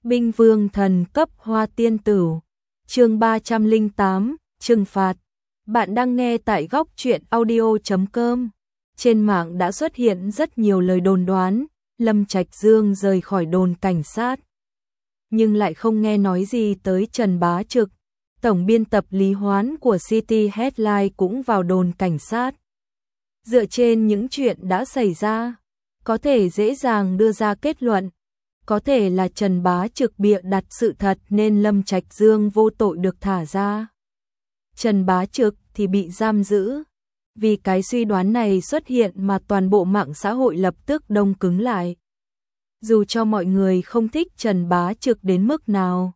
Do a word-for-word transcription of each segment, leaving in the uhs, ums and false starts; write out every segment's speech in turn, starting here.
Binh vương thần cấp hoa tiên tử. Chương ba trăm lẻ tám, trừng phạt. Bạn đang nghe tại góc truyện audio chấm com. Trên mạng đã xuất hiện rất nhiều lời đồn đoán, Lâm Trạch Dương rời khỏi đồn cảnh sát. Nhưng lại không nghe nói gì tới Trần Bá Trực. Tổng biên tập Lý Hoán của City Headline cũng vào đồn cảnh sát. Dựa trên những chuyện đã xảy ra, có thể dễ dàng đưa ra kết luận. Có thể là Trần Bá Trực bịa đặt sự thật nên Lâm Trạch Dương vô tội được thả ra. Trần Bá Trực thì bị giam giữ. Vì cái suy đoán này xuất hiện mà toàn bộ mạng xã hội lập tức đông cứng lại. Dù cho mọi người không thích Trần Bá Trực đến mức nào,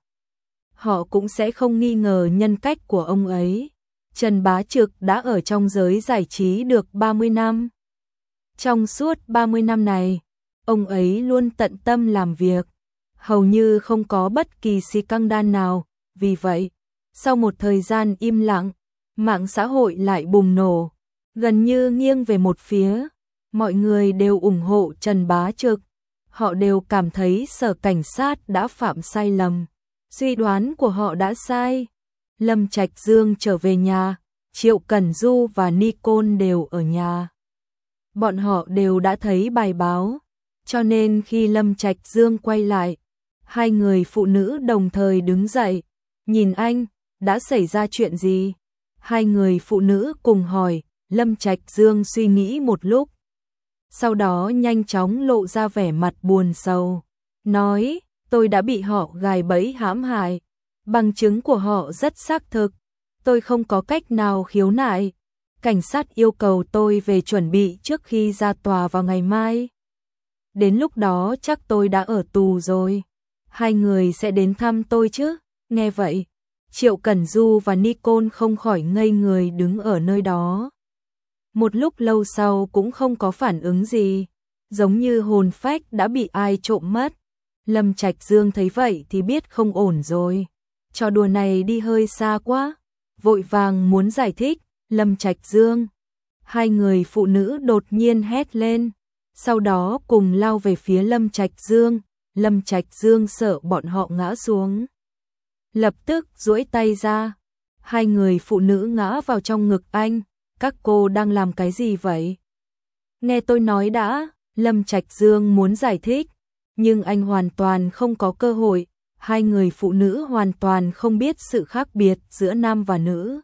họ cũng sẽ không nghi ngờ nhân cách của ông ấy. Trần Bá Trực đã ở trong giới giải trí được ba mươi năm. Trong suốt ba mươi năm này, ông ấy luôn tận tâm làm việc, hầu như không có bất kỳ scandal nào. Vì vậy, sau một thời gian im lặng, mạng xã hội lại bùng nổ, gần như nghiêng về một phía. Mọi người đều ủng hộ Trần Bá Trực. Họ đều cảm thấy sở cảnh sát đã phạm sai lầm. Suy đoán của họ đã sai. Lâm Trạch Dương trở về nhà, Triệu Cẩn Du và Nicole đều ở nhà. Bọn họ đều đã thấy bài báo, cho nên khi Lâm Trạch Dương quay lại, hai người phụ nữ đồng thời đứng dậy, nhìn anh, đã xảy ra chuyện gì? Hai người phụ nữ cùng hỏi. Lâm Trạch Dương suy nghĩ một lúc, sau đó nhanh chóng lộ ra vẻ mặt buồn sầu, nói, tôi đã bị họ gài bẫy hãm hại, bằng chứng của họ rất xác thực, tôi không có cách nào khiếu nại, cảnh sát yêu cầu tôi về chuẩn bị trước khi ra tòa vào ngày mai. Đến lúc đó chắc tôi đã ở tù rồi, hai người sẽ đến thăm tôi chứ? Nghe vậy, Triệu Cẩn Du và Nicole không khỏi ngây người đứng ở nơi đó. Một lúc lâu sau cũng không có phản ứng gì, giống như hồn phách đã bị ai trộm mất. Lâm Trạch Dương thấy vậy thì biết không ổn rồi. Trò đùa này đi hơi xa quá, vội vàng muốn giải thích. Lâm Trạch Dương. Hai người phụ nữ đột nhiên hét lên, sau đó cùng lao về phía Lâm Trạch Dương. Lâm Trạch Dương sợ bọn họ ngã xuống, lập tức duỗi tay ra. Hai người phụ nữ ngã vào trong ngực anh. Các cô đang làm cái gì vậy? Nghe tôi nói đã. Lâm Trạch Dương muốn giải thích, nhưng anh hoàn toàn không có cơ hội. Hai người phụ nữ hoàn toàn không biết sự khác biệt giữa nam và nữ.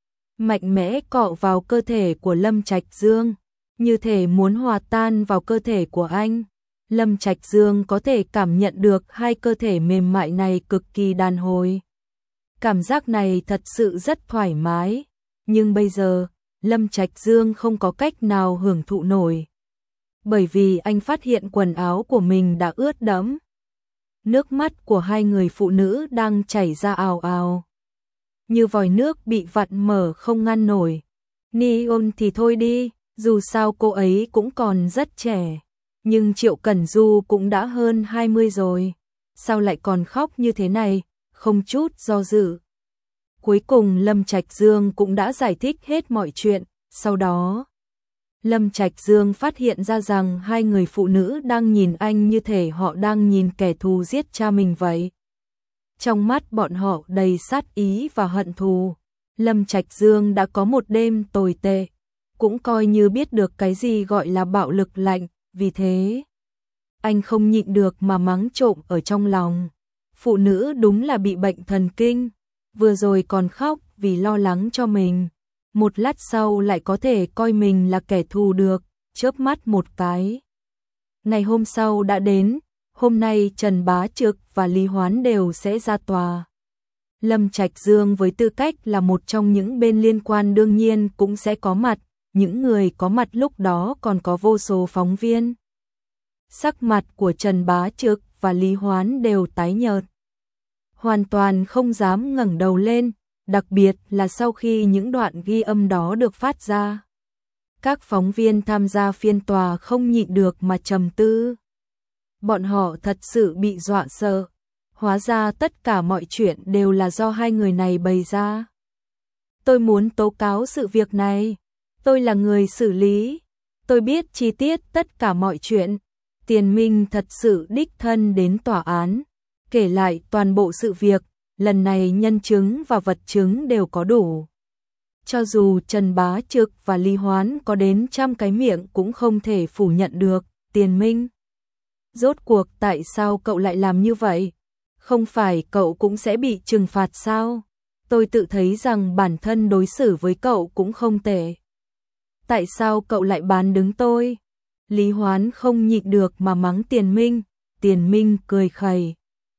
Mạnh mẽ cọ vào cơ thể của Lâm Trạch Dương, như thể muốn hòa tan vào cơ thể của anh. Lâm Trạch Dương có thể cảm nhận được hai cơ thể mềm mại này cực kỳ đàn hồi. Cảm giác này thật sự rất thoải mái, nhưng bây giờ Lâm Trạch Dương không có cách nào hưởng thụ nổi, bởi vì anh phát hiện quần áo của mình đã ướt đẫm. Nước mắt của hai người phụ nữ đang chảy ra ào ào, như vòi nước bị vặn mở không ngăn nổi. Neon thì thôi đi, dù sao cô ấy cũng còn rất trẻ, nhưng Triệu Cẩn Du cũng đã hơn hai mươi rồi, sao lại còn khóc như thế này? Không chút do dự, cuối cùng Lâm Trạch Dương cũng đã giải thích hết mọi chuyện. Sau đó, Lâm Trạch Dương phát hiện ra rằng hai người phụ nữ đang nhìn anh như thể họ đang nhìn kẻ thù giết cha mình vậy. Trong mắt bọn họ đầy sát ý và hận thù. Lâm Trạch Dương đã có một đêm tồi tệ, cũng coi như biết được cái gì gọi là bạo lực lạnh, vì thế anh không nhịn được mà mắng trộm ở trong lòng. Phụ nữ đúng là bị bệnh thần kinh, vừa rồi còn khóc vì lo lắng cho mình, một lát sau lại có thể coi mình là kẻ thù được, chớp mắt một cái. Ngày hôm sau đã đến, hôm nay Trần Bá Trực và Lý Hoán đều sẽ ra tòa. Lâm Trạch Dương với tư cách là một trong những bên liên quan đương nhiên cũng sẽ có mặt, những người có mặt lúc đó còn có vô số phóng viên. Sắc mặt của Trần Bá Trực và Lý Hoán đều tái nhợt, hoàn toàn không dám ngẩng đầu lên, đặc biệt là sau khi những đoạn ghi âm đó được phát ra. Các phóng viên tham gia phiên tòa không nhịn được mà trầm tư. Bọn họ thật sự bị dọa sợ, hóa ra tất cả mọi chuyện đều là do hai người này bày ra. Tôi muốn tố cáo sự việc này, tôi là người xử lý, tôi biết chi tiết tất cả mọi chuyện. Tiền Minh thật sự đích thân đến tòa án, kể lại toàn bộ sự việc, lần này nhân chứng và vật chứng đều có đủ. Cho dù Trần Bá Trực và Lý Hoán có đến trăm cái miệng cũng không thể phủ nhận được. Tiền Minh, rốt cuộc tại sao cậu lại làm như vậy? Không phải cậu cũng sẽ bị trừng phạt sao? Tôi tự thấy rằng bản thân đối xử với cậu cũng không tệ. Tại sao cậu lại bán đứng tôi? Lý Hoán không nhịn được mà mắng Tiền Minh. Tiền Minh cười khẩy,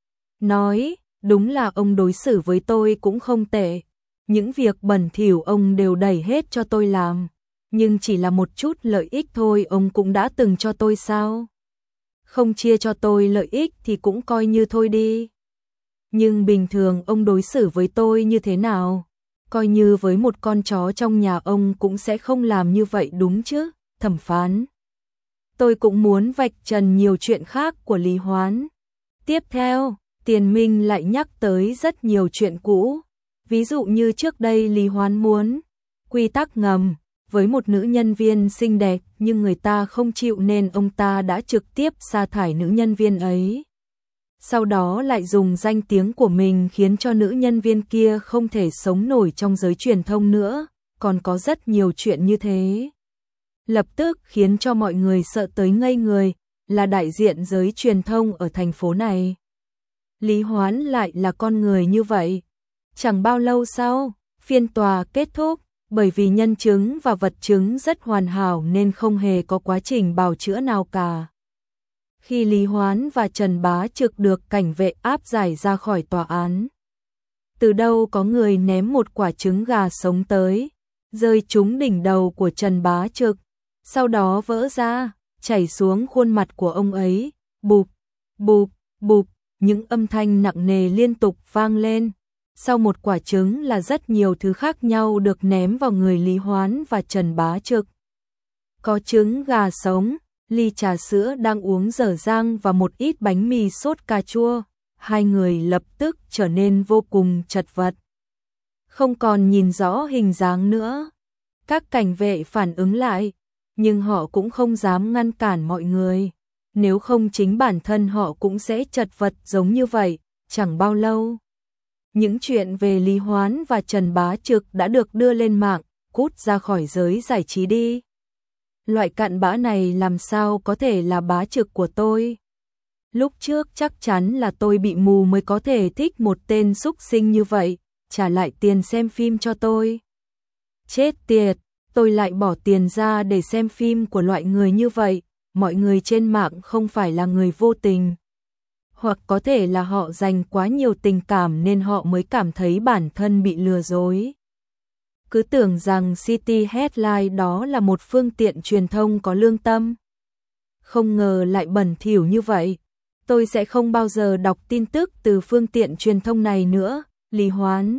nói, đúng là ông đối xử với tôi cũng không tệ. Những việc bẩn thỉu ông đều đẩy hết cho tôi làm. Nhưng chỉ là một chút lợi ích thôi ông cũng đã từng cho tôi sao? Không chia cho tôi lợi ích thì cũng coi như thôi đi. Nhưng bình thường ông đối xử với tôi như thế nào? Coi như với một con chó trong nhà ông cũng sẽ không làm như vậy đúng chứ? Thẩm phán, tôi cũng muốn vạch trần nhiều chuyện khác của Lý Hoán. Tiếp theo, Tiền Minh lại nhắc tới rất nhiều chuyện cũ. Ví dụ như trước đây Lý Hoán muốn quy tắc ngầm với một nữ nhân viên xinh đẹp nhưng người ta không chịu nên ông ta đã trực tiếp sa thải nữ nhân viên ấy. Sau đó lại dùng danh tiếng của mình khiến cho nữ nhân viên kia không thể sống nổi trong giới truyền thông nữa, còn có rất nhiều chuyện như thế. Lập tức khiến cho mọi người sợ tới ngây người, là đại diện giới truyền thông ở thành phố này. Lý Hoán lại là con người như vậy. Chẳng bao lâu sau, phiên tòa kết thúc, bởi vì nhân chứng và vật chứng rất hoàn hảo nên không hề có quá trình bào chữa nào cả. Khi Lý Hoán và Trần Bá Trực được cảnh vệ áp giải ra khỏi tòa án, từ đâu có người ném một quả trứng gà sống tới, rơi trúng đỉnh đầu của Trần Bá Trực, sau đó vỡ ra, chảy xuống khuôn mặt của ông ấy, bụp, bụp, bụp, những âm thanh nặng nề liên tục vang lên. Sau một quả trứng là rất nhiều thứ khác nhau được ném vào người Lý Hoán và Trần Bá Trực. Có trứng gà sống, ly trà sữa đang uống dở dang và một ít bánh mì sốt cà chua. Hai người lập tức trở nên vô cùng chật vật, không còn nhìn rõ hình dáng nữa. Các cảnh vệ phản ứng lại, nhưng họ cũng không dám ngăn cản mọi người. Nếu không chính bản thân họ cũng sẽ chật vật giống như vậy. Chẳng bao lâu, những chuyện về Lý Hoán và Trần Bá Trực đã được đưa lên mạng, cút ra khỏi giới giải trí đi. Loại cặn bã này làm sao có thể là Bá Trực của tôi? Lúc trước chắc chắn là tôi bị mù mới có thể thích một tên súc sinh như vậy, trả lại tiền xem phim cho tôi. Chết tiệt, tôi lại bỏ tiền ra để xem phim của loại người như vậy, mọi người trên mạng không phải là người vô tình. Hoặc có thể là họ dành quá nhiều tình cảm nên họ mới cảm thấy bản thân bị lừa dối. Cứ tưởng rằng City Headline đó là một phương tiện truyền thông có lương tâm. Không ngờ lại bẩn thỉu như vậy. Tôi sẽ không bao giờ đọc tin tức từ phương tiện truyền thông này nữa. Lý Hoán,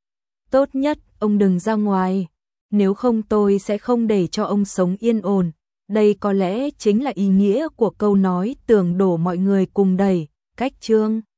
tốt nhất ông đừng ra ngoài, nếu không tôi sẽ không để cho ông sống yên ổn. Đây có lẽ chính là ý nghĩa của câu nói tưởng đổ mọi người cùng đẩy. Cách chương